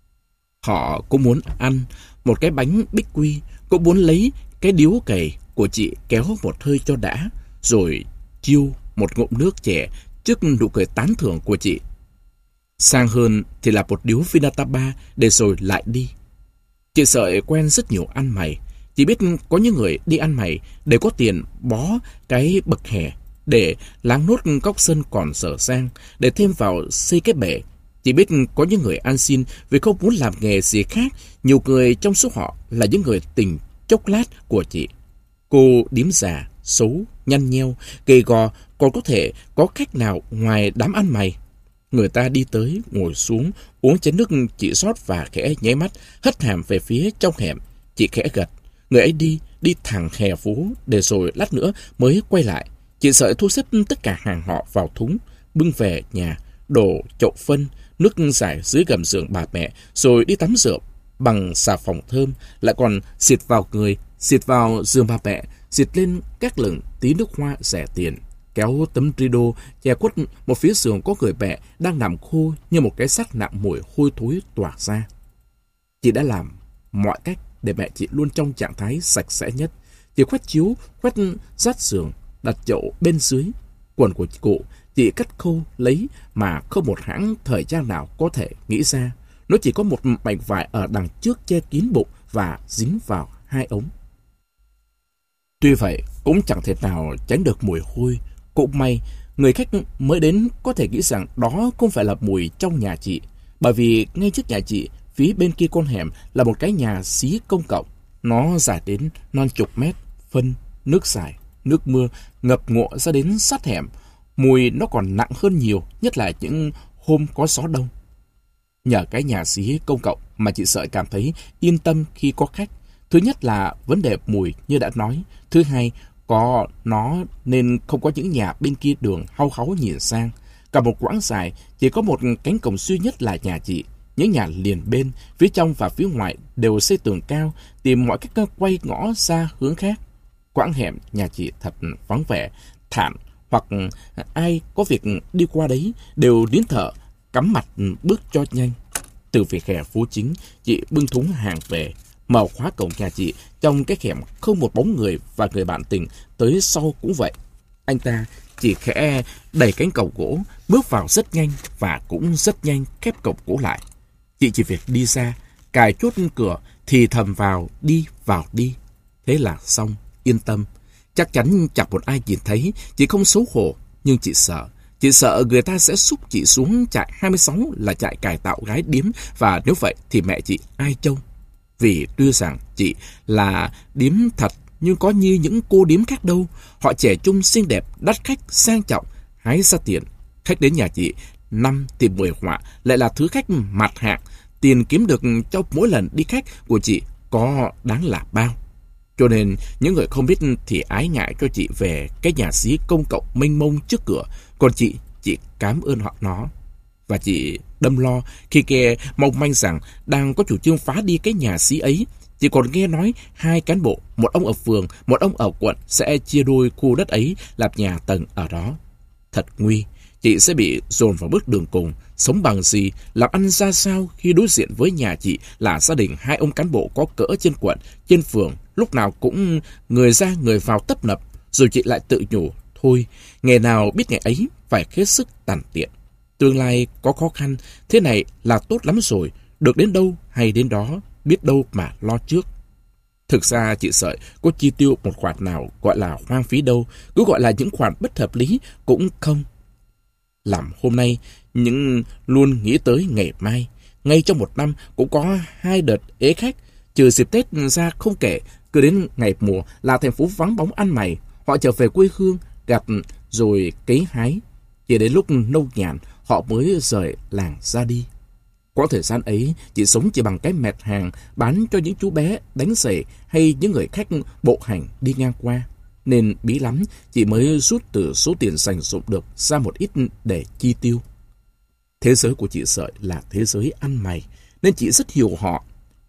Họ cũng muốn ăn một cái bánh bích quy, cũng muốn lấy cái điếu cày của chị kéo một hơi cho đã, rồi chiêu một ngụm nước chè trước nụ cười tán thưởng của chị. Sang hơn thì là một điếu Vinataba để rồi lại đi. Chị Sợi quen rất nhiều ăn mày. Chị biết có những người đi ăn mày để có tiền bó cái bậc hè, để láng nốt góc sân còn dở dang, để thêm vào xây cái bể. Chị biết có những người ăn xin vì không muốn làm nghề gì khác. Nhiều người trong số họ là những người tình chốc lát của chị. Cô điếm già, xấu, nhăn nheo, gầy gò, còn có thể có khách nào ngoài đám ăn mày. Người ta đi tới, ngồi xuống, uống chén nước chị rót và khẽ nháy mắt, hất hàm về phía trong hẻm. Chị khẽ gật. Người ấy đi, đi thẳng hè phố, để rồi lát nữa mới quay lại. Chị Sợi thu xếp tất cả hàng họ vào thúng, bưng về nhà, đổ chậu phân, nước giải dưới gầm giường bà mẹ, rồi đi tắm rửa bằng xà phòng thơm, lại còn xịt vào người, xịt vào giường bà mẹ, xịt lên các lửng tí nước hoa rẻ tiền, kéo tấm rido che khuất một phía giường có người mẹ đang nằm khô như một cái xác nặng mùi hôi thối tỏa ra. Chị đã làm mọi cách để mẹ chị luôn trong trạng thái sạch sẽ nhất. Chị khoét chiếu, khoét rát giường, đặt chậu bên dưới. Quần của cụ chị cắt khâu lấy mà không một hãng thời trang nào có thể nghĩ ra. Nó chỉ có một mảnh vải ở đằng trước che kín bụng và dính vào hai ống. Tuy vậy cũng chẳng thể nào tránh được mùi hôi. Cũng may người khách mới đến có thể nghĩ rằng đó không phải là mùi trong nhà chị, bởi vì ngay trước nhà chị, phía bên kia con hẻm là một cái nhà xí công cộng. Nó dài đến non chục mét, phân, nước xài, nước mưa ngập ngụa ra đến sát hẻm. Mùi nó còn nặng hơn nhiều, nhất là những hôm có gió đông. Nhờ cái nhà xí công cộng mà chị Sợi cảm thấy yên tâm khi có khách. Thứ nhất là vấn đề mùi như đã nói. Thứ hai, có nó nên không có những nhà bên kia đường hau háu nhìn sang. Cả một quãng dài chỉ có một cánh cổng duy nhất là nhà chị. Những nhà liền bên, phía trong và phía ngoài đều xây tường cao, tìm mọi cách quay ngõ ra hướng khác. Quãng hẻm nhà chị thật vắng vẻ, thảm, hoặc ai có việc đi qua đấy đều nín thở, cắm mặt bước cho nhanh. Từ vỉa hè phố chính, chị bưng thúng hàng về, mở khóa cổng nhà chị. Trong cái hẻm không một bóng người, và người bạn tình tới sau cũng vậy. Anh ta chỉ khẽ đẩy cánh cổng gỗ, bước vào rất nhanh và cũng rất nhanh khép cổng gỗ lại. Chị chỉ việc đi ra, cài chốt cửa, thì thầm vào, đi vào đi. Thế là xong, yên tâm. Chắc chắn chẳng một ai nhìn thấy. Chị không xấu hổ, nhưng chị sợ. Chị sợ người ta sẽ xúc chị xuống trại hai mươi sáu là trại cải tạo gái điếm, và nếu vậy thì mẹ chị ai trông. Vì đưa rằng chị là điếm thật nhưng có như những cô điếm khác đâu. Họ trẻ trung xinh đẹp, đắt khách, sang trọng, hái ra tiền. Khách đến nhà chị năm thì mười họa, lại là thứ khách mặt hạng. Tiền kiếm được cho mỗi lần đi khách của chị có đáng là bao. Cho nên những người không biết thì ái ngại cho chị về cái nhà xí công cộng mênh mông trước cửa. Còn chị, chị cảm ơn họ nó. Và chị đâm lo khi nghe mong manh rằng đang có chủ trương phá đi cái nhà xí ấy. Chị còn nghe nói hai cán bộ, một ông ở phường, một ông ở quận sẽ chia đôi khu đất ấy làm nhà tầng ở đó. Thật nguy, chị sẽ bị dồn vào bước đường cùng. Sống bằng gì, làm ăn ra sao khi đối diện với nhà chị là gia đình hai ông cán bộ có cỡ trên quận, trên phường, lúc nào cũng người ra người vào tấp nập. Rồi chị lại tự nhủ, thôi, ngày nào biết ngày ấy phải hết sức tàn tiện. Tương lai có khó khăn, thế này là tốt lắm rồi, được đến đâu hay đến đó, biết đâu mà lo trước. Thực ra chị sợ có chi tiêu một khoản nào gọi là hoang phí đâu, cứ gọi là những khoản bất hợp lý cũng không. Làm hôm nay, nhưng luôn nghĩ tới ngày mai. Ngay trong một năm cũng có hai đợt ế khách, trừ dịp Tết ra không kể, cứ đến ngày mùa là thành phố vắng bóng ăn mày. Họ trở về quê hương, gặt rồi cấy hái. Chỉ đến lúc nông nhàn, họ mới rời làng ra đi. Có thời gian ấy, chị sống chỉ bằng cái mẹt hàng bán cho những chú bé đánh giày hay những người khách bộ hành đi ngang qua. Nên bí lắm, chị mới rút từ số tiền dành dụm được ra một ít để chi tiêu. Thế giới của chị Sợi là thế giới ăn mày, nên chị rất hiểu họ.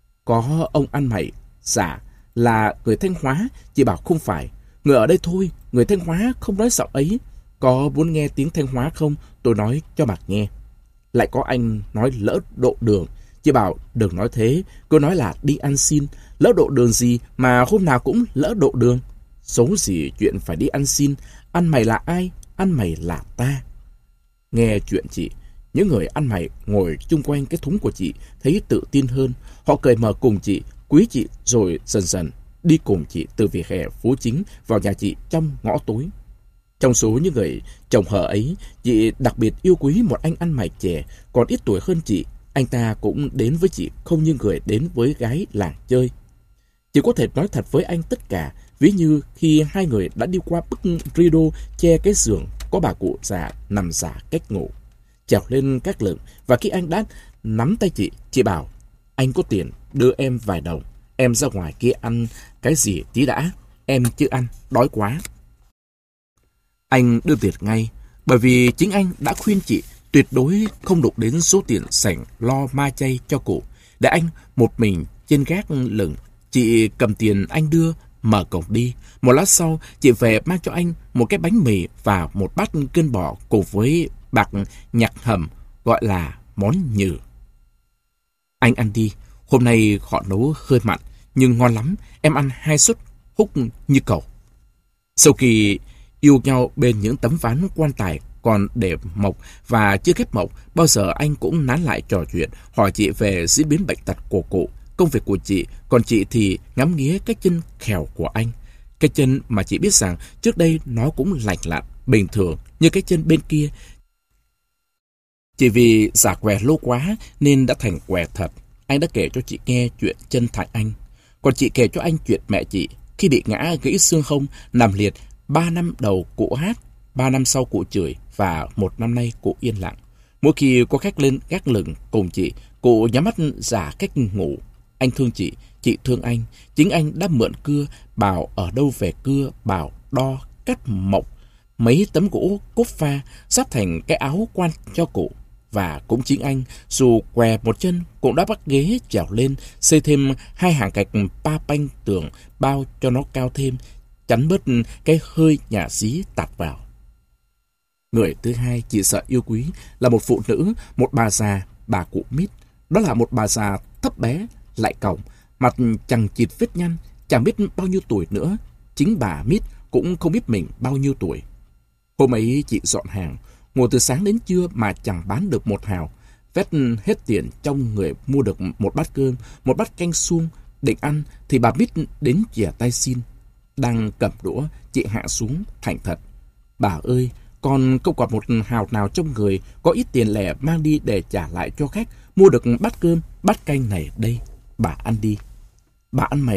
Có ông ăn mày giả là người Thanh Hóa, chị bảo không phải. Người ở đây thôi, người Thanh Hóa không nói giọng ấy. Có muốn nghe tiếng Thanh Hóa không? Tôi nói cho bà nghe. Lại có anh nói lỡ độ đường. Chị bảo đừng nói thế, cô nói là đi ăn xin. Lỡ độ đường gì mà hôm nào cũng lỡ độ đường. Số gì chuyện phải đi ăn xin. Ăn mày là ai? Ăn mày là ta. Nghe chuyện chị, những người ăn mày ngồi chung quanh cái thúng của chị thấy tự tin hơn. Họ cười mở cùng chị, quý chị, rồi dần dần đi cùng chị từ vỉa hè phố chính vào nhà chị trong ngõ tối. Trong số những người chồng hờ ấy, chị đặc biệt yêu quý một anh ăn mày trẻ, còn ít tuổi hơn chị. Anh ta cũng đến với chị không như người đến với gái làng chơi. Chị có thể nói thật với anh tất cả, ví như khi hai người đã đi qua bức rido che cái giường có bà cụ già nằm giả cách ngủ, trèo lên các lửng. Và khi anh đã nắm tay chị, chị bảo, anh có tiền đưa em vài đồng, em ra ngoài kia ăn cái gì tí đã, em chưa ăn, đói quá. Anh đưa tiền ngay, bởi vì chính anh đã khuyên chị tuyệt đối không đụng đến số tiền sảnh lo ma chay cho cụ, để anh một mình trên gác lửng. Chị cầm tiền anh đưa, mở cổng đi. Một lát sau, chị về mang cho anh một cái bánh mì và một bát cơm bò cùng với bạc nhạc hầm, gọi là món nhừ. Anh ăn đi, hôm nay họ nấu hơi mặn, nhưng ngon lắm, em ăn hai suất, húc như cầu. Sau khi yêu nhau bên những tấm ván quan tài còn để mộc và chưa khép mộc, bao giờ anh cũng nán lại trò chuyện, hỏi chị về diễn biến bệnh tật của cụ, công việc của chị, còn chị thì ngắm nghía cái chân khèo của anh. Cái chân mà chị biết rằng trước đây nó cũng lành lặn, bình thường như cái chân bên kia. Chỉ vì giả què lâu quá nên đã thành què thật. Anh đã kể cho chị nghe chuyện chân thạch anh. Còn chị kể cho anh chuyện mẹ chị khi bị ngã gãy xương hông, nằm liệt. Ba năm đầu cụ hát, ba năm sau cụ chửi, và một năm nay cụ yên lặng. Mỗi khi có khách lên gác lửng cùng chị, cụ nhắm mắt giả cách ngủ. Anh thương chị, chị thương anh. Chính anh đã mượn cưa, bảo ở đâu về cưa, bảo đo, cắt mộc mấy tấm gỗ cốt pha sắp thành cái áo quan cho cụ. Và cũng chính anh, dù què một chân, cũng đã bắt ghế trèo lên, xây thêm hai hàng gạch pa panh tường, bao cho nó cao thêm, chắn bớt cái hơi nhà xí tạt vào. Người thứ hai chị sợ yêu quý là một phụ nữ, một bà già, bà cụ Mít. Đó là một bà già thấp bé, lại còng, mặt chằng chịt vết nhăn, chẳng biết bao nhiêu tuổi nữa. Chính bà Mít cũng không biết mình bao nhiêu tuổi. Hôm ấy chị dọn hàng, ngồi từ sáng đến trưa mà chẳng bán được một hào. Vét hết tiền trong người mua được một bát cơm, một bát canh suông. Định ăn thì bà Mít đến chìa tay xin. Đang cầm đũa, chị hạ xuống thành thật. Bà ơi, con không còn một hào nào trong người, có ít tiền lẻ mang đi để trả lại cho khách, mua được bát cơm, bát canh này đây. Bà ăn đi. Bà ăn mày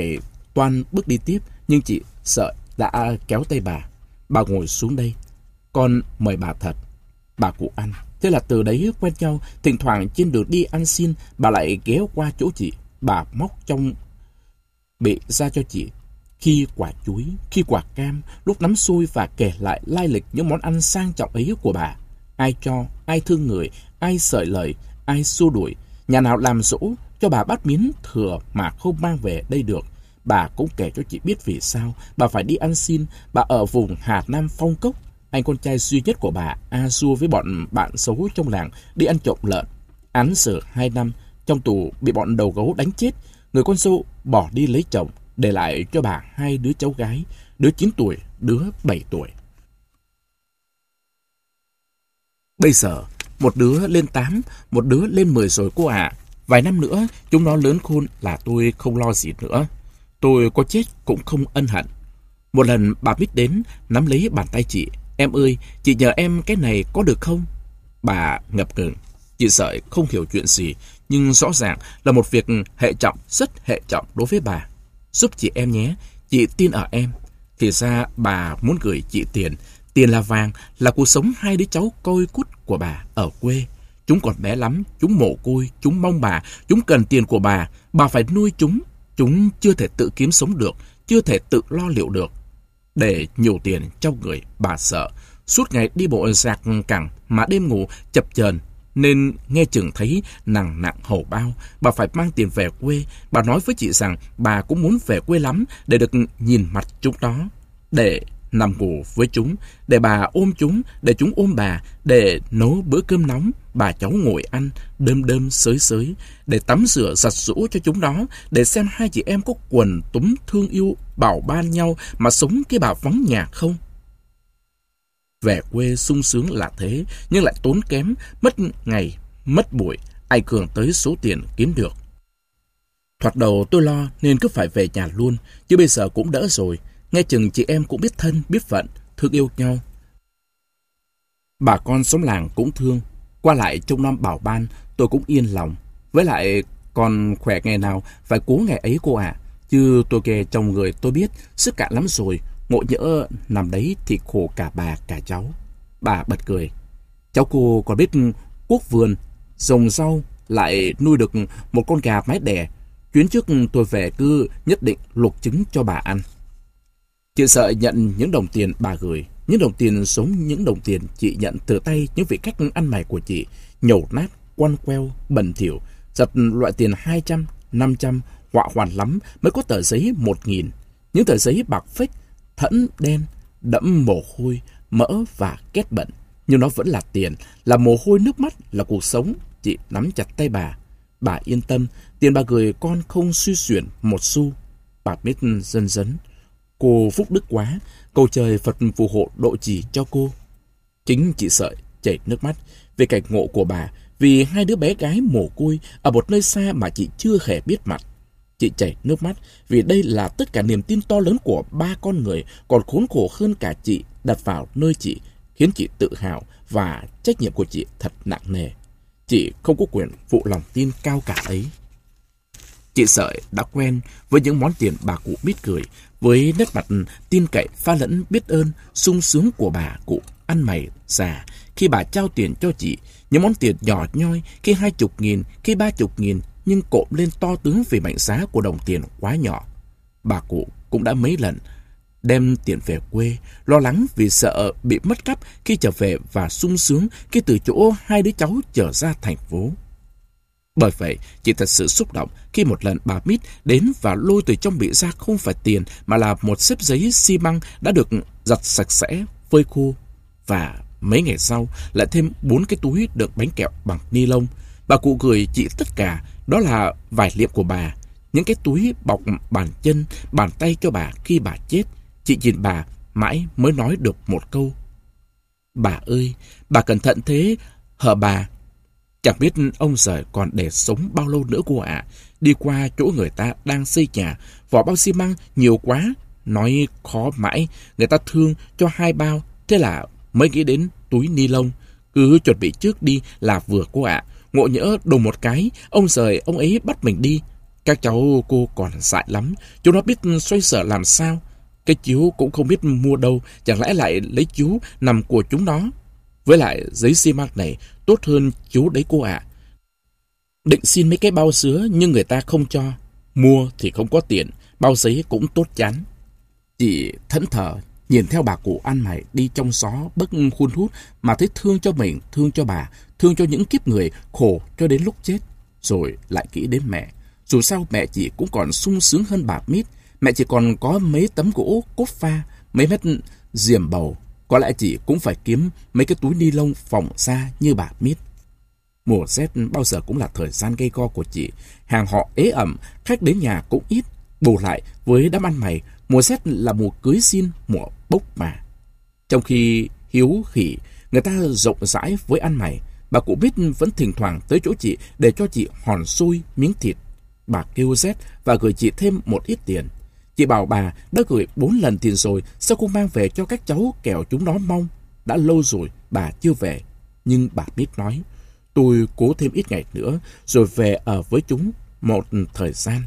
toan bước đi tiếp, nhưng chị Sợi đã kéo tay bà. Bà ngồi xuống đây, con mời bà thật. Bà cụ ăn. Thế là từ đấy quen nhau, thỉnh thoảng trên đường đi ăn xin, bà lại ghé qua chỗ chị. Bà móc trong bệ ra cho chị khi quả chuối, khi quả cam, lúc nắm xôi, và kể lại lai lịch những món ăn sang trọng ấy của bà. Ai cho, ai thương người, ai sợi lời, ai xua đuổi. Nhà nào làm dỗ cho bà bát miếng thừa mà không mang về đây được. Bà cũng kể cho chị biết vì sao bà phải đi ăn xin. Bà ở vùng Hà Nam Phong Cốc. Anh con trai duy nhất của bà a dua với bọn bạn xấu trong làng đi ăn trộm lợn. Án xử hai năm, trong tù bị bọn đầu gấu đánh chết. Người con dâu bỏ đi lấy chồng, để lại cho bà hai đứa cháu gái, đứa chín tuổi, đứa bảy tuổi. Bây giờ, một đứa lên tám, một đứa lên mười rồi cô ạ. À. Vài năm nữa, chúng nó lớn khôn là tôi không lo gì nữa. Tôi có chết cũng không ân hận. Một lần bà Mít đến, nắm lấy bàn tay chị. Em ơi, chị nhờ em cái này có được không? Bà ngập ngừng. Chị Sợi không hiểu chuyện gì, nhưng rõ ràng là một việc hệ trọng, rất hệ trọng đối với bà. Giúp chị em nhé, chị tin ở em. Thì ra bà muốn gửi chị tiền. Tiền là vàng, là cuộc sống hai đứa cháu côi cút của bà ở quê. Chúng còn bé lắm, chúng mồ côi, chúng mong bà, chúng cần tiền của bà. Bà phải nuôi chúng. Chúng chưa thể tự kiếm sống được, chưa thể tự lo liệu được. Để nhiều tiền trong người, bà sợ. Suốt ngày đi bộ rạc cẳng mà đêm ngủ chập chờn, nên nghe chừng thấy nặng nặng hầu bao. Bà phải mang tiền về quê. Bà nói với chị rằng bà cũng muốn về quê lắm, để được nhìn mặt chúng nó, để nằm ngủ với chúng, để bà ôm chúng, để chúng ôm bà, để nấu bữa cơm nóng, bà cháu ngồi ăn, đơm đơm xới xới, để tắm rửa giặt giũ cho chúng nó, để xem hai chị em có quần túm thương yêu, bảo ban nhau mà sống cái bà vắng nhà không. Về quê sung sướng là thế, nhưng lại tốn kém, mất ngày, mất buổi, ai cường tới số tiền kiếm được. Thoạt đầu tôi lo nên cứ phải về nhà luôn, chứ bây giờ cũng đỡ rồi. Nghe chừng chị em cũng biết thân, biết phận, thương yêu nhau. Bà con xóm làng cũng thương. Qua lại trông nom bảo ban, tôi cũng yên lòng. Với lại còn khỏe ngày nào phải cố ngày ấy cô ạ. À. Chứ tôi kề trong người tôi biết sức cạn lắm rồi. Ngộ nhỡ nằm đấy thì khổ cả bà cả cháu. Bà bật cười. Cháu cô còn biết cuốc vườn, trồng rau, lại nuôi được một con gà mái đẻ. Chuyến trước tôi về cứ nhất định luộc trứng cho bà ăn. Chị Sợi nhận những đồng tiền bà gửi. Những đồng tiền giống những đồng tiền chị nhận từ tay những vị khách ăn mày của chị. Nhầu nát, quăn queo, bẩn thỉu. Giật loại tiền hai trăm, năm trăm, họa hoàn lắm mới có tờ giấy một nghìn. Những tờ giấy bạc phếch, thẫn đen, đẫm mồ hôi, mỡ và két bẩn. Nhưng nó vẫn là tiền, là mồ hôi nước mắt, là cuộc sống. Chị nắm chặt tay bà. Bà yên tâm, tiền bà gửi con không suy xuyển một xu. Bà biết dần dần. Cô phúc đức quá, cầu trời Phật phù hộ độ trì cho cô. Chính chị Sợi chảy nước mắt về cảnh ngộ của bà, vì hai đứa bé gái mồ côi ở một nơi xa mà chị chưa hề biết mặt. Chị chảy nước mắt vì đây là tất cả niềm tin to lớn của ba con người, còn khốn khổ hơn cả chị đặt vào nơi chị, khiến chị tự hào và trách nhiệm của chị thật nặng nề. Chị không có quyền phụ lòng tin cao cả ấy. Chị Sợi đã quen với những món tiền bà cụ biết gửi, với nét mặt tin cậy pha lẫn biết ơn, sung sướng của bà cụ ăn mày già khi bà trao tiền cho chị. Những món tiền nhỏ nhoi, khi hai chục nghìn, khi ba chục nghìn, nhưng cộm lên to tướng vì mệnh giá của đồng tiền quá nhỏ. Bà cụ cũng đã mấy lần đem tiền về quê, lo lắng vì sợ bị mất cắp khi trở về, và sung sướng khi từ chỗ hai đứa cháu trở ra thành phố. Bởi vậy, chị thật sự xúc động khi một lần bà Mít đến và lôi từ trong bị ra không phải tiền mà là một xếp giấy xi măng đã được giặt sạch sẽ, phơi khô. Và mấy ngày sau lại thêm bốn cái túi đựng bánh kẹo bằng ni lông. Bà cụ gửi chị tất cả, đó là vải liệm của bà, những cái túi bọc bàn chân, bàn tay cho bà khi bà chết. Chị nhìn bà mãi mới nói được một câu: bà ơi, bà cẩn thận thế hở bà. Chẳng biết ông giời còn để sống bao lâu nữa cô ạ. À. Đi qua chỗ người ta đang xây nhà, vỏ bao xi măng nhiều quá, nói khó mãi, người ta thương cho hai bao, thế là mới nghĩ đến túi ni lông. Cứ chuẩn bị trước đi là vừa cô ạ. À. Ngộ nhỡ đùng một cái, ông giời ông ấy bắt mình đi. Các cháu cô còn dại lắm, chúng nó biết xoay sở làm sao. Cái chiếu cũng không biết mua đâu, chẳng lẽ lại lấy chiếu nằm của chúng nó. Với lại giấy xi măng này tốt hơn chiếu đấy cô ạ. Định xin mấy cái bao sứa nhưng người ta không cho. Mua thì không có tiền, bao giấy cũng tốt chán. Chị thẫn thờ nhìn theo bà cụ ăn mày đi trong gió bấc hun hút mà thấy thương cho mình, thương cho bà, thương cho những kiếp người khổ cho đến lúc chết. Rồi lại nghĩ đến mẹ. Dù sao mẹ chị cũng còn sung sướng hơn bà Mít. Mẹ chỉ còn có mấy tấm gỗ cốt pha, mấy mét diềm bầu. Có lẽ chị cũng phải kiếm mấy cái túi ni lông phỏng ra như bà Mít. Mùa rét bao giờ cũng là thời gian gây go của chị. Hàng họ ế ẩm, khách đến nhà cũng ít. Bù lại với đám ăn mày, mùa rét là mùa cưới xin, mùa bốc mà. Trong khi hiếu khỉ, người ta rộng rãi với ăn mày, bà cụ Mít vẫn thỉnh thoảng tới chỗ chị để cho chị hòn xôi miếng thịt. Bà kêu rét và gửi chị thêm một ít tiền. Chị bảo bà đã gửi bốn lần tiền rồi, sao không mang về cho các cháu kẻo chúng nó mong. Đã lâu rồi bà chưa về. Nhưng bà Mít nói, tôi cố thêm ít ngày nữa rồi về ở với chúng một thời gian.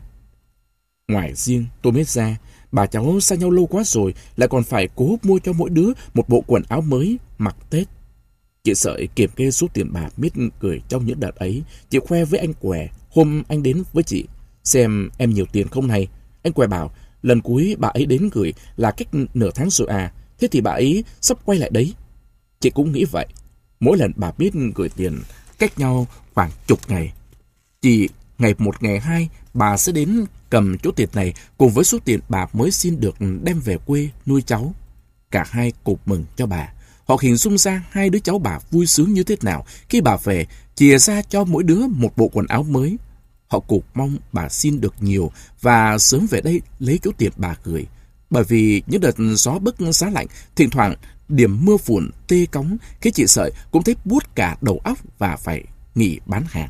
Ngoài riêng tôi mới ra, bà cháu xa nhau lâu quá rồi, lại còn phải cố mua cho mỗi đứa một bộ quần áo mới mặc Tết. Chị Sợi kiểm kê số tiền bà Mít gửi trong những đợt ấy. Chị khoe với anh Què hôm anh đến với chị, xem em nhiều tiền không này. Anh Què bảo lần cuối bà ấy đến gửi là cách nửa tháng rồi à, thế thì bà ấy sắp quay lại đấy. Chị cũng nghĩ vậy. Mỗi lần bà Mít gửi tiền cách nhau khoảng chục ngày. Chỉ ngày một ngày hai bà sẽ đến cầm chỗ tiền này cùng với số tiền bà mới xin được đem về quê nuôi cháu. Cả hai cùng mừng cho bà. Họ hình dung ra hai đứa cháu bà vui sướng như thế nào khi bà về, chìa ra cho mỗi đứa một bộ quần áo mới. Họ cùng mong bà xin được nhiều và sớm về đây lấy chỗ tiền bà gửi. Bởi vì những đợt gió bấc giá lạnh, thỉnh thoảng điểm mưa phùn tê cóng khiến chị Sợi cũng thấy buốt cả đầu óc và phải nghỉ bán hàng.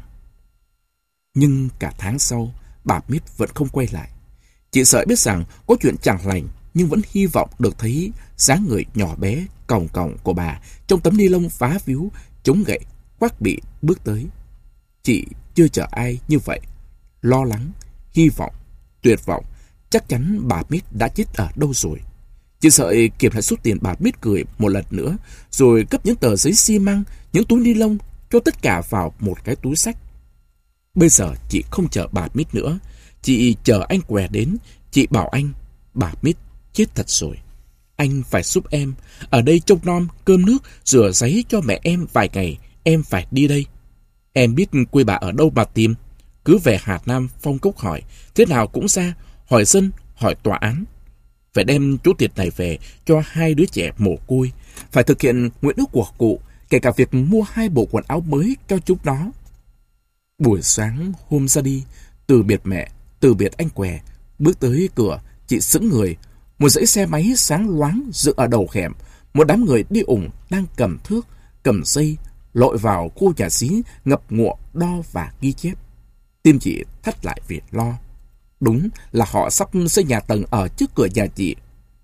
Nhưng cả tháng sau, bà Mít vẫn không quay lại. Chị Sợi biết rằng có chuyện chẳng lành, nhưng vẫn hy vọng được thấy dáng người nhỏ bé, còng còng của bà trong tấm ni lông phá víu, chống gậy, quắc bị bước tới. Chị chưa chờ ai như vậy. Lo lắng, hy vọng, tuyệt vọng, chắc chắn bà Mít đã chết ở đâu rồi. Chị Sợi kiểm lại số tiền bà Mít gửi một lần nữa, rồi cấp những tờ giấy xi măng, những túi ni lông, cho tất cả vào một cái túi xách. Bây giờ chị không chờ bà Mít nữa. Chị chờ anh Què đến. Chị bảo anh, bà Mít chết thật rồi. Anh phải giúp em. Ở đây trông nom, cơm nước, rửa giấy cho mẹ em vài ngày. Em phải đi đây. Em biết quê bà ở đâu mà tìm. Cứ về Hà Nam Phong Cốc hỏi. Thế nào cũng ra. Hỏi dân, hỏi tòa án. Phải đem chỗ tiền này về cho hai đứa trẻ mồ côi. Phải thực hiện nguyện ước của cụ, kể cả việc mua hai bộ quần áo mới cho chúng nó. Buổi sáng hôm ra đi, từ biệt mẹ, từ biệt anh Què, bước tới cửa, chị sững người. Một dãy xe máy sáng loáng dựng ở đầu hẻm. Một đám người đi ủng đang cầm thước, cầm dây, lội vào khu nhà xí ngập ngụa đo và ghi chép. Tim chị thắt lại vì lo. Đúng là họ sắp xây nhà tầng ở trước cửa nhà chị.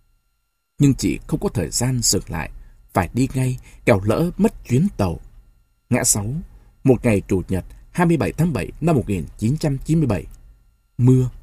Nhưng chị không có thời gian dừng lại, phải đi ngay, kẻo lỡ mất chuyến tàu. Ngã sáu, một ngày Chủ nhật hai mươi bảy tháng bảy năm một nghìn chín trăm chín mươi bảy. Mưa